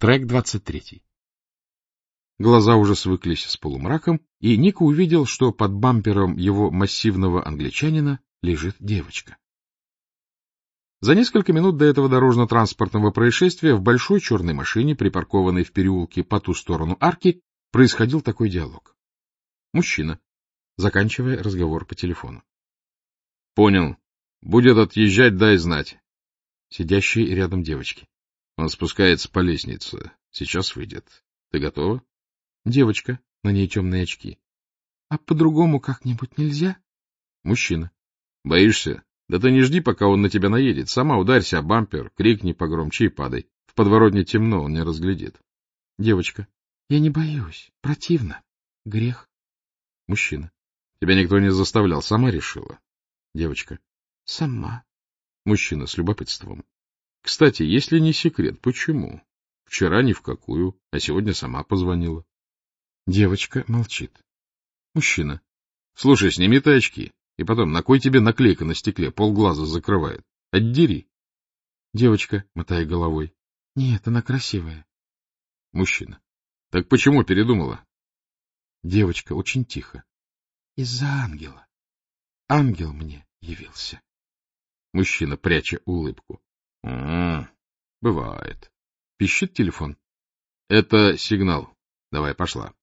Трек 23. Глаза уже свыклись с полумраком, и Ника увидел, что под бампером его массивного англичанина лежит девочка. За несколько минут до этого дорожно-транспортного происшествия в большой черной машине, припаркованной в переулке по ту сторону арки, происходил такой диалог. Мужчина, заканчивая разговор по телефону. — Понял. Будет отъезжать, дай знать. Сидящей рядом девочки. Он спускается по лестнице. Сейчас выйдет. Ты готова? Девочка, на ней темные очки. — А по-другому как-нибудь нельзя? Мужчина. — Боишься? Да ты не жди, пока он на тебя наедет. Сама ударься о бампер, крикни погромче и падай. В подворотне темно, он не разглядит. Девочка. — Я не боюсь. Противно. Грех. Мужчина. — Тебя никто не заставлял, сама решила. Девочка. — Сама. Мужчина с любопытством. — Кстати, если не секрет, почему? Вчера ни в какую, а сегодня сама позвонила. Девочка молчит. Мужчина. — Слушай, сними ты очки. И потом, на кой тебе наклейка на стекле? Полглаза закрывает. Отдери. Девочка, мотая головой. — Нет, она красивая. Мужчина. — Так почему передумала? Девочка очень тихо. — Из-за ангела. Ангел мне явился. Мужчина, пряча улыбку. — Бывает. Пищит телефон. — Это сигнал. Давай, пошла.